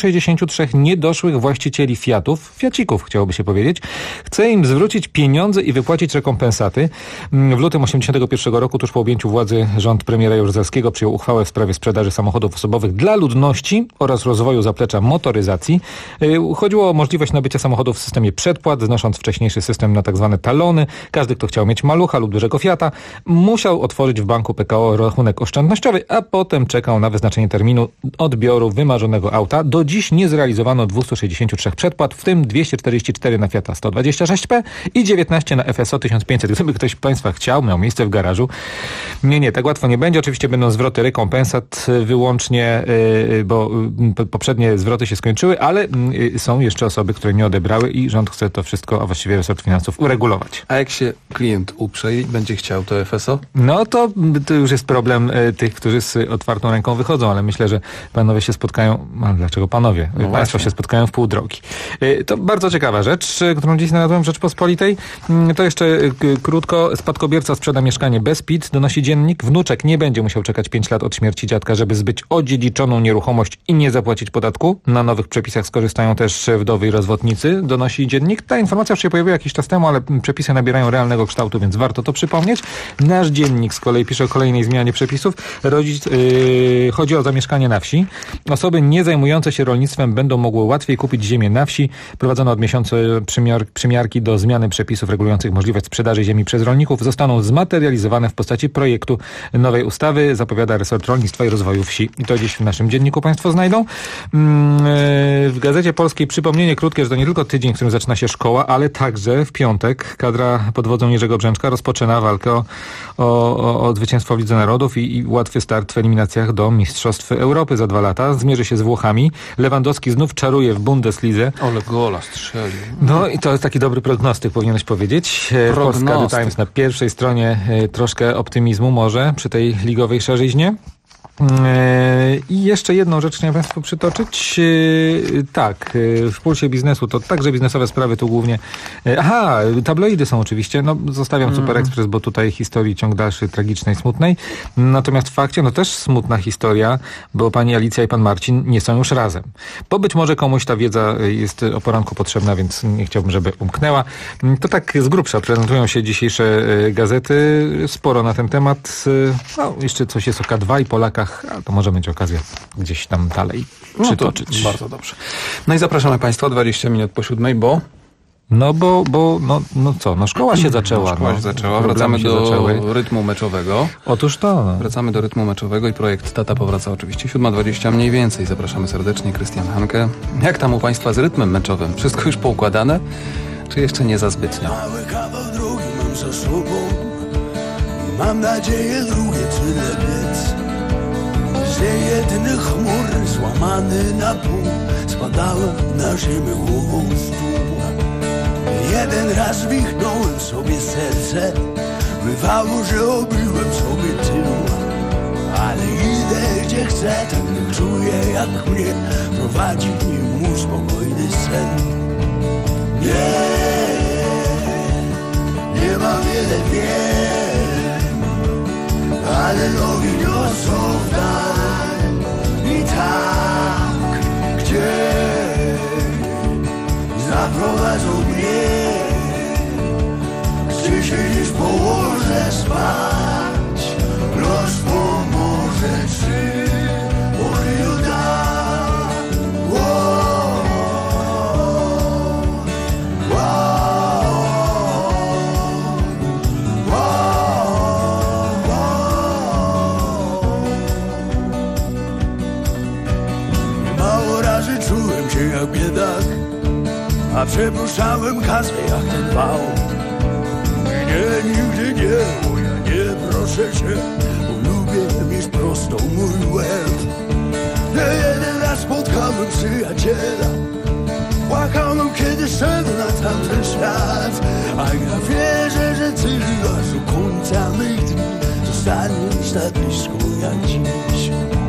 263 niedoszłych właścicieli Fiacików, chciałoby się powiedzieć. Chce im zwrócić pieniądze i wypłacić rekompensaty. W lutym 1981 roku, tuż po objęciu władzy, rząd premiera Jaruzelskiego przyjął uchwałę w sprawie sprzedaży samochodów osobowych dla ludności oraz rozwoju zaplecza motoryzacji. Chodziło o możliwość nabycia samochodów w systemie przedpłat, znosząc wcześniejszy system na tak zwane talony. Każdy, kto chciał mieć malucha lub dużego Fiata, musiał otworzyć w banku PKO rachunek oszczędnościowy, a potem czekał na wyznaczenie terminu odbioru wymarzonego auta. Do dziś nie zrealizowano 263 przedpłat, w tym 244 na Fiata 126P i 19 na FSO 1500. Gdyby ktoś z Państwa chciał, miał miejsce w garażu. Nie, tak łatwo nie będzie. Oczywiście będą zwroty rekompensat wyłącznie, bo poprzednie zwroty się skończyły, Ale są jeszcze osoby, które nie odebrały i rząd chce to wszystko, a właściwie resort finansów uregulować. A jak się klient uprze i będzie chciał to FSO? No to już jest problem tych, którzy z otwartą ręką wychodzą, ale myślę, że panowie się spotkają, a dlaczego panowie? No Państwo się spotkają w pół drogi. To bardzo ciekawa rzecz, którą dziś znalazłem w Rzeczpospolitej. To jeszcze krótko. Spadkobierca sprzeda mieszkanie bez PIT, donosi dziennik. Wnuczek nie będzie musiał czekać 5 lat od śmierci dziadka, żeby zbyć odziedziczoną nieruchomość i nie zapłacić podatku. Na nowych przepisach skorzystają też wdowy i rozwodnicy, donosi dziennik. Ta informacja już się pojawiła jakiś czas temu, ale przepisy nabierają realnego kształtu, więc warto to przypomnieć. Nasz dziennik z kolei pisze o kolejnej zmianie przepisów. Chodzi o zamieszkanie na wsi. Osoby nie zajmujące się rolnictwem będą mogły łatwiej kupić ziemię na wsi. Prowadzono od miesiąca przymiarki do zmiany przepisów regulujących możliwość sprzedaży ziemi przez rolników. Zostaną zmaterializowane w postaci projektu nowej ustawy, zapowiada resort rolnictwa i rozwoju wsi. I to dziś w naszym dzienniku państwo znajdą. W Gazecie Polskiej przypomnienie krótkie, że to nie tylko tydzień, w którym zaczyna się szkoła, ale także w piątek kadra pod wodzą Jerzego Brzęczka rozpoczyna walkę o zwycięstwo w Lidze Narodów i łatwy start w eliminacjach do Mistrzostw Europy za 2 lata. Zmierzy się z Włochami. Lewandowski znów czaruje w Bundeslidze. Ole gola strzelił. No i to jest taki dobry prognostyk, powinieneś powiedzieć. Polska The Times na pierwszej stronie troszkę optymizmu może przy tej ligowej szarzyźnie. I jeszcze jedną rzecz chciałem państwu przytoczyć. Tak, w Pulsie Biznesu to także biznesowe sprawy tu głównie. Tabloidy są oczywiście. No, zostawiam Super Express, bo tutaj historii ciąg dalszy, tragicznej, smutnej. Natomiast w fakcie, no też smutna historia, bo pani Alicja i pan Marcin nie są już razem. Bo być może komuś ta wiedza jest o poranku potrzebna, więc nie chciałbym, żeby umknęła. To tak z grubsza prezentują się dzisiejsze gazety. Sporo na ten temat. No, jeszcze coś jest o K2 i Polakach, ale to może będzie okazja gdzieś tam dalej przytoczyć. Bardzo dobrze. No i zapraszamy państwa 20 minut po 7, bo... No szkoła się zaczęła. Szkoła się zaczęła. Wracamy do rytmu meczowego. Otóż to. No. Wracamy do rytmu meczowego i projekt Tata powraca oczywiście 7:20 mniej więcej. Zapraszamy serdecznie. Krystian Hanke. Jak tam u państwa z rytmem meczowym? Wszystko już poukładane? Czy jeszcze nie za zbytnio? Mały kawał drogi mam za sobą. Mam nadzieję drugie tyle biec. Z jedynych chmur złamany na pół spadałem na ziemię głową w stół. Jeden raz wichnąłem sobie serce, bywało, że obryłem sobie tył. Ale idę gdzie chcę, tak nie czuję jak mnie prowadzi w nim mój spokojny sen. Nie ma wiele wiem, ale nogi niosą w dal. I tak, gdzie zaprowadzą mnie, gdzie się dziś położę spać. Los pomoże, czy Bogu da. Mało razy czułem się jak biedak, a przepuszczałem kasę jak ten wał. Nie, nigdy nie, bo ja nie proszę cię, bo lubię mieć prostą mój łeb. Nie jeden raz spotkałem przyjaciela, płakałem kiedy szedł na tamten świat. A ja wierzę, że ty aż do końca mych dni zostaniesz tak blisko jak dziś.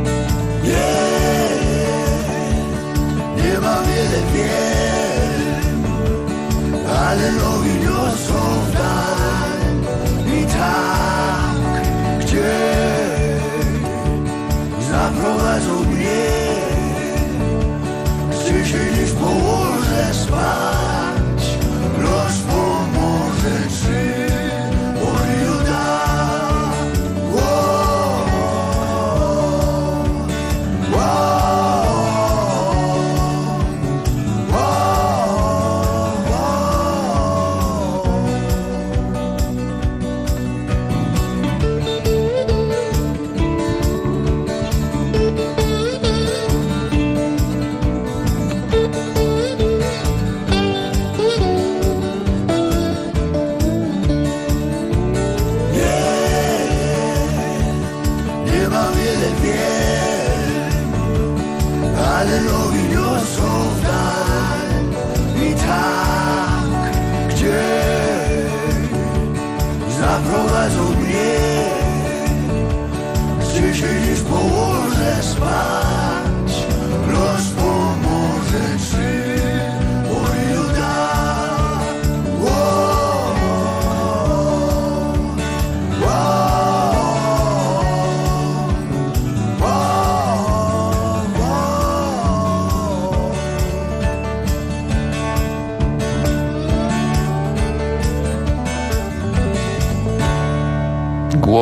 Nie ma wiele wiem, ale nogi niosą w dal. I tak, gdzie zaprowadzą mnie, gdzie się dziś położę spać. Los pomoże, czy Bogu da.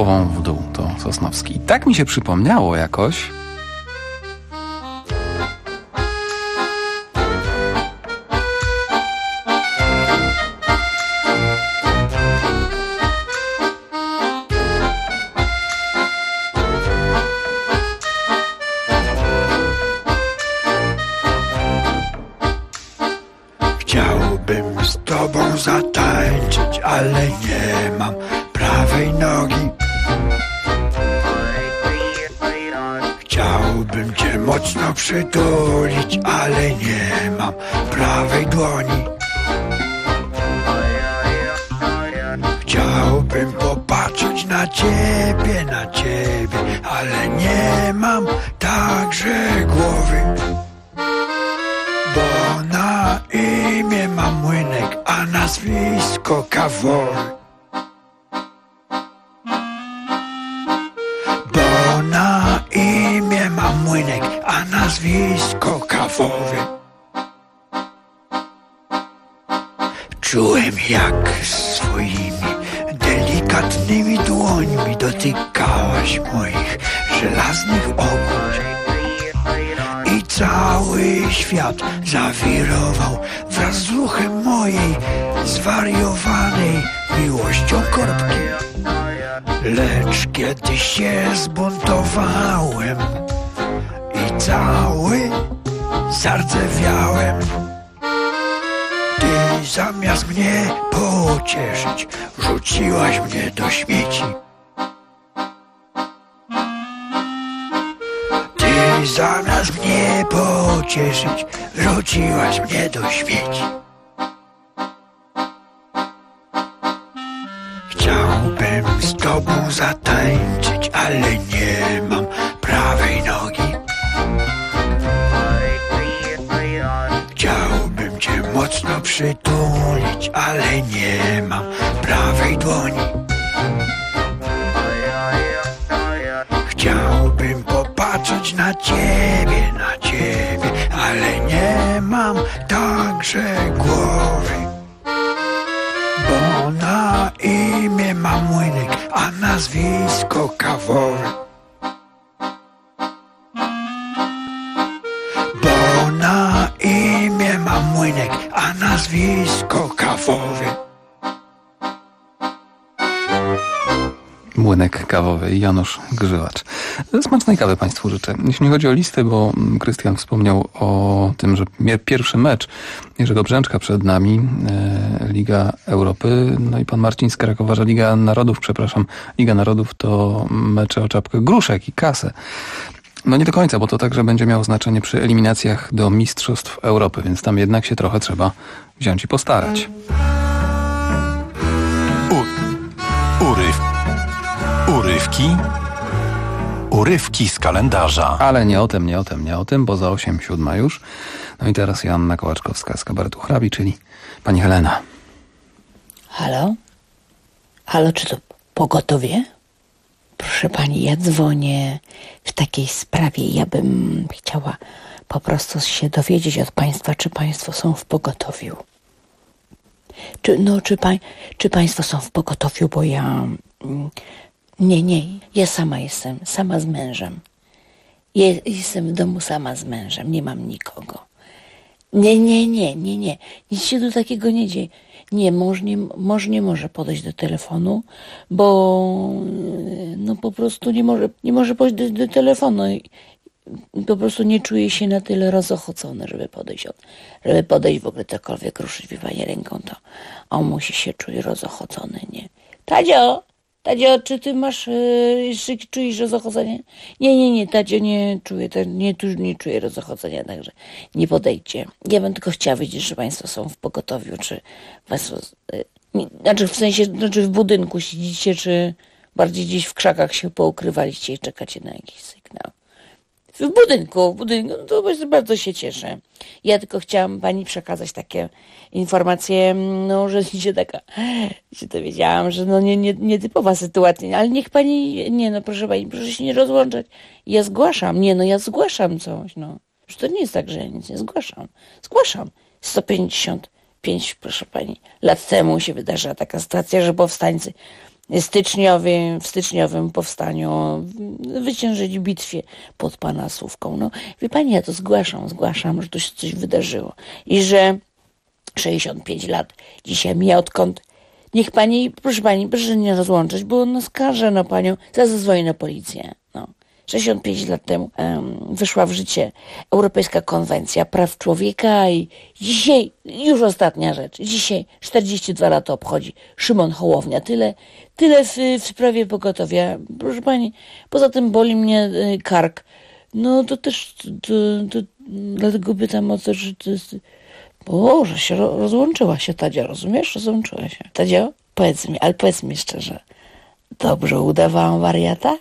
głową w dół, to Sosnowski. I tak mi się przypomniało jakoś... Chciałbym z tobą zatańczyć, ale nie mam prawej nogi. Chciałbym cię mocno przytulić, ale nie mam prawej dłoni. Chciałbym popatrzeć na ciebie, ale nie mam także głowy. Bo na imię mam Młynek, a nazwisko Kawowy. Bo na imię mam Młynek, a nazwisko Kawowy. Czułem, jak swoimi delikatnymi dłońmi dotykałaś moich żelaznych ogórz. I cały świat zawirował wraz z ruchem mojej zwariowanej miłością korbki. Lecz kiedy się zbuntowałem i cały zardzewiałem, ty zamiast mnie pocieszyć, rzuciłaś mnie do śmieci. Ty zamiast mnie pocieszyć, wróciłaś mnie do śmieci. Chciałbym z tobą zatańczyć, ale nie mam prawej nogi. Chciałbym cię mocno przytulić, ale nie mam prawej dłoni. Chciałbym popatrzeć na ciebie, ale nie mam także głowy. Bo na imię mam Młynek, a nazwisko Kawowy. Bo na imię mam Młynek, a nazwisko Kawowy. Młynek kawowy i Janusz Grzywacz. Smacznej kawy Państwu życzę. Jeśli chodzi o listę, bo Krystian wspomniał o tym, że pierwszy mecz Jerzego Brzęczka przed nami, Liga Europy, no i pan Marcin z Krakowa, że Liga Narodów to mecze o czapkę gruszek i kasę. No nie do końca, bo to także będzie miało znaczenie przy eliminacjach do Mistrzostw Europy, więc tam jednak się trochę trzeba wziąć i postarać. Urywki z kalendarza. Ale nie o tym, bo za 8:07 już. No i teraz Joanna Kołaczkowska z kabaretu Hrabi, czyli pani Helena. Halo? Halo, czy to pogotowie? Proszę pani, ja dzwonię w takiej sprawie. Ja bym chciała po prostu się dowiedzieć od państwa, czy państwo są w pogotowiu. Czy państwo są w pogotowiu, bo ja... Nie, ja sama z mężem. Jestem w domu sama z mężem, nie mam nikogo. Nie, nic się tu takiego nie dzieje. Nie, mąż nie może podejść do telefonu, bo no po prostu nie może podejść do telefonu i po prostu nie czuje się na tyle rozochocony, żeby podejść w ogóle cokolwiek ruszyć wie ręką, to on musi się czuć rozochocony, nie? Tadzio, czy ty masz, czujesz rozochodzenie? Nie, Tadzio, nie czuję rozochodzenia, także nie podejdźcie. Ja bym tylko chciała wiedzieć, że państwo są w pogotowiu, czy państwo, w budynku siedzicie, czy bardziej gdzieś w krzakach się poukrywaliście i czekacie na jakiś sygnał. W budynku, no to bardzo się cieszę. Ja tylko chciałam pani przekazać takie informacje, no, że się dowiedziałam, że no nietypowa sytuacja, ale niech pani, proszę pani, proszę się nie rozłączać. Ja zgłaszam, ja zgłaszam coś, no. Że to nie jest tak, że ja nic nie zgłaszam. Zgłaszam. 155, proszę pani, lat temu się wydarzyła taka sytuacja, że powstańcy w styczniowym powstaniu zwyciężyli bitwie pod Panasówką. No, wie pani, ja to zgłaszam, że tu się coś wydarzyło i że 65 lat dzisiaj mija odkąd. Niech pani, proszę nie rozłączyć, bo on oskarżę panią, zadzwoni na policję. 65 lat temu wyszła w życie Europejska Konwencja Praw Człowieka i dzisiaj, już ostatnia rzecz, dzisiaj 42 lata obchodzi Szymon Hołownia. Tyle w sprawie pogotowia. Proszę pani, poza tym boli mnie kark. No to też, dlatego pytam o to, że to jest... Boże, rozłączyła się Tadzia, rozumiesz? Rozłączyła się. Tadzio, powiedz mi szczerze, dobrze udawałam wariata?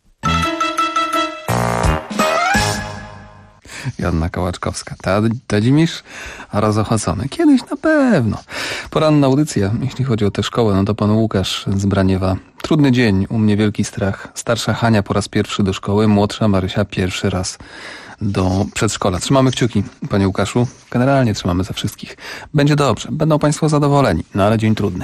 Joanna Kołaczkowska. Tadzimisz rozochocony. Kiedyś na pewno. Poranna audycja, jeśli chodzi o tę szkołę, no to pan Łukasz z Braniewa. Trudny dzień, u mnie wielki strach. Starsza Hania po raz pierwszy do szkoły, młodsza Marysia pierwszy raz do przedszkola. Trzymamy kciuki, panie Łukaszu. Generalnie trzymamy za wszystkich. Będzie dobrze, będą państwo zadowoleni, no ale dzień trudny.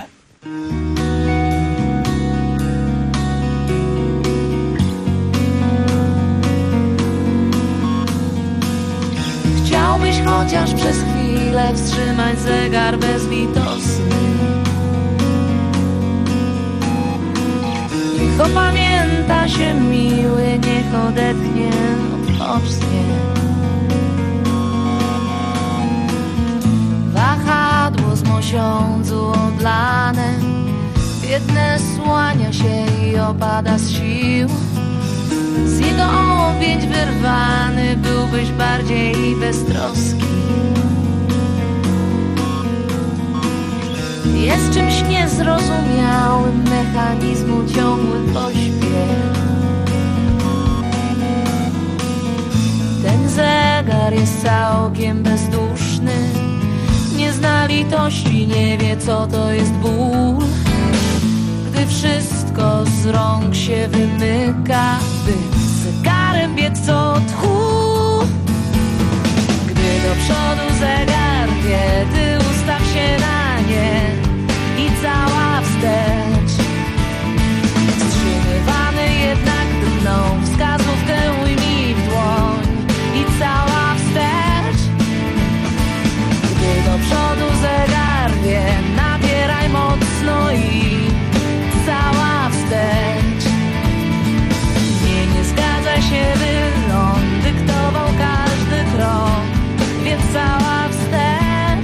Chciałbyś chociaż przez chwilę wstrzymać zegar bezlitosny. Niech opamięta się miły, niech odetchnie, odpocznie. Wahadło z mosiądzu odlane, biedne słania się i opada z sił. Z jego objęć wyrwany byłbyś bardziej beztroski. Jest czymś niezrozumiałym mechanizmu ciągły pośpiech. Ten zegar jest całkiem bezduszny, nie zna litości, nie wie co to jest ból. Gdy wszystko z rąk się wymyka, by zegarem biec co tchu. Gdy do przodu zegar wie, ty ustaw się na nie i cała wstecz. Wstrzymywany jednak drgną, wskazówkę ujmij w dłoń i cała wstecz. Gdy do przodu zegar wie, nabieraj mocno i cała wstecz. Nie zgadza się, by on dyktował każdy krok, więc cała wstecz.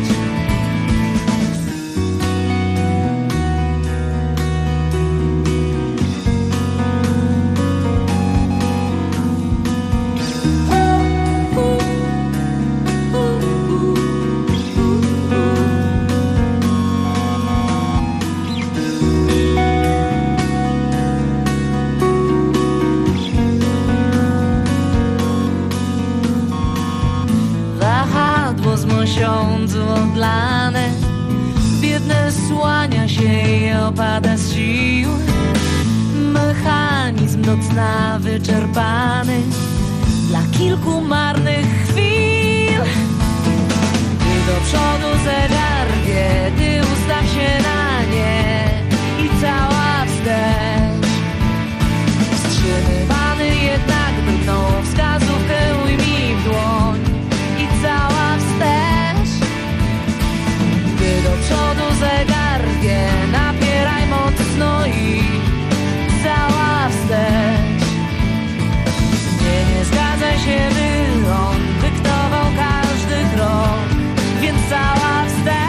Mosiądzu odlane, biedne słania się i opada z sił. Mechanizm do cna wyczerpany dla kilku marnych chwil. Gdy do przodu zegar wie, ty ustaw się na nie i cała wstecz. Wstrzymywany jednak drgną, wskazówkę ujmij w dłoń i cała wstecz. Gdy do przodu zegar wie, napieraj mocno i cała wstecz. Nie zgadza się, by on dyktował każdy krok, więc cała wstecz.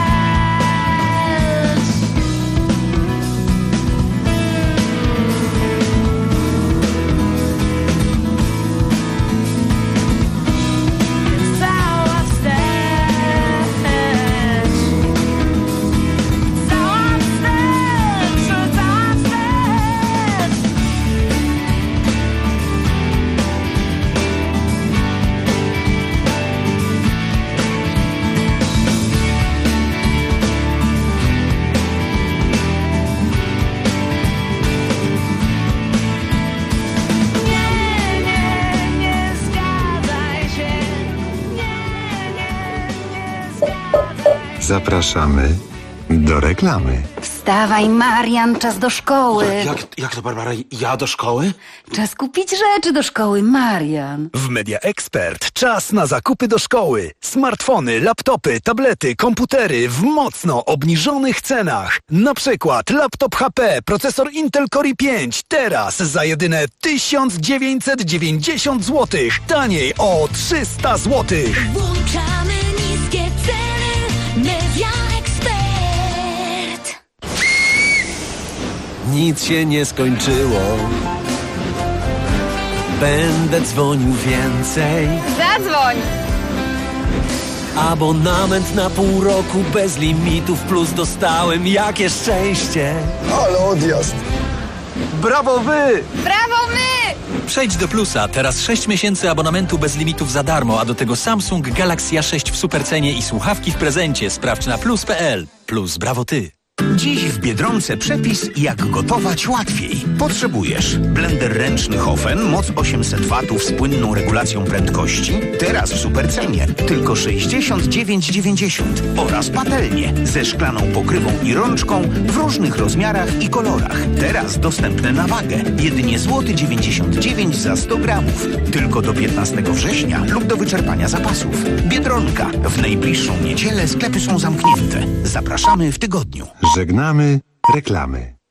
Zapraszamy do reklamy. Wstawaj, Marian, czas do szkoły. Jak to, Barbara? Ja do szkoły? Czas kupić rzeczy do szkoły, Marian. W Media Expert czas na zakupy do szkoły. Smartfony, laptopy, tablety, komputery w mocno obniżonych cenach. Na przykład laptop HP, procesor Intel Core i5 teraz za jedyne 1990 zł. Taniej o 300 zł. Włączamy niskie ceny. Media Expert. Nic się nie skończyło. Będę dzwonił więcej. Zadzwoń! Abonament na pół roku bez limitów plus dostałem. Jakie szczęście! Ale odjazd! Brawo wy! Brawo my! Przejdź do Plusa. Teraz 6 miesięcy abonamentu bez limitów za darmo, a do tego Samsung Galaxy A6 w supercenie i słuchawki w prezencie. Sprawdź na plus.pl. Plus, brawo ty! Dziś w Biedronce przepis, jak gotować łatwiej. Potrzebujesz blender ręczny Hofen, moc 800 W z płynną regulacją prędkości. Teraz w supercenie tylko 69,90 oraz patelnię ze szklaną pokrywą i rączką w różnych rozmiarach i kolorach. Teraz dostępne na wagę. Jedynie złoty 99 za 100 gramów. Tylko do 15 września lub do wyczerpania zapasów. Biedronka. W najbliższą niedzielę sklepy są zamknięte. Zapraszamy w tygodniu. Żegnamy reklamy.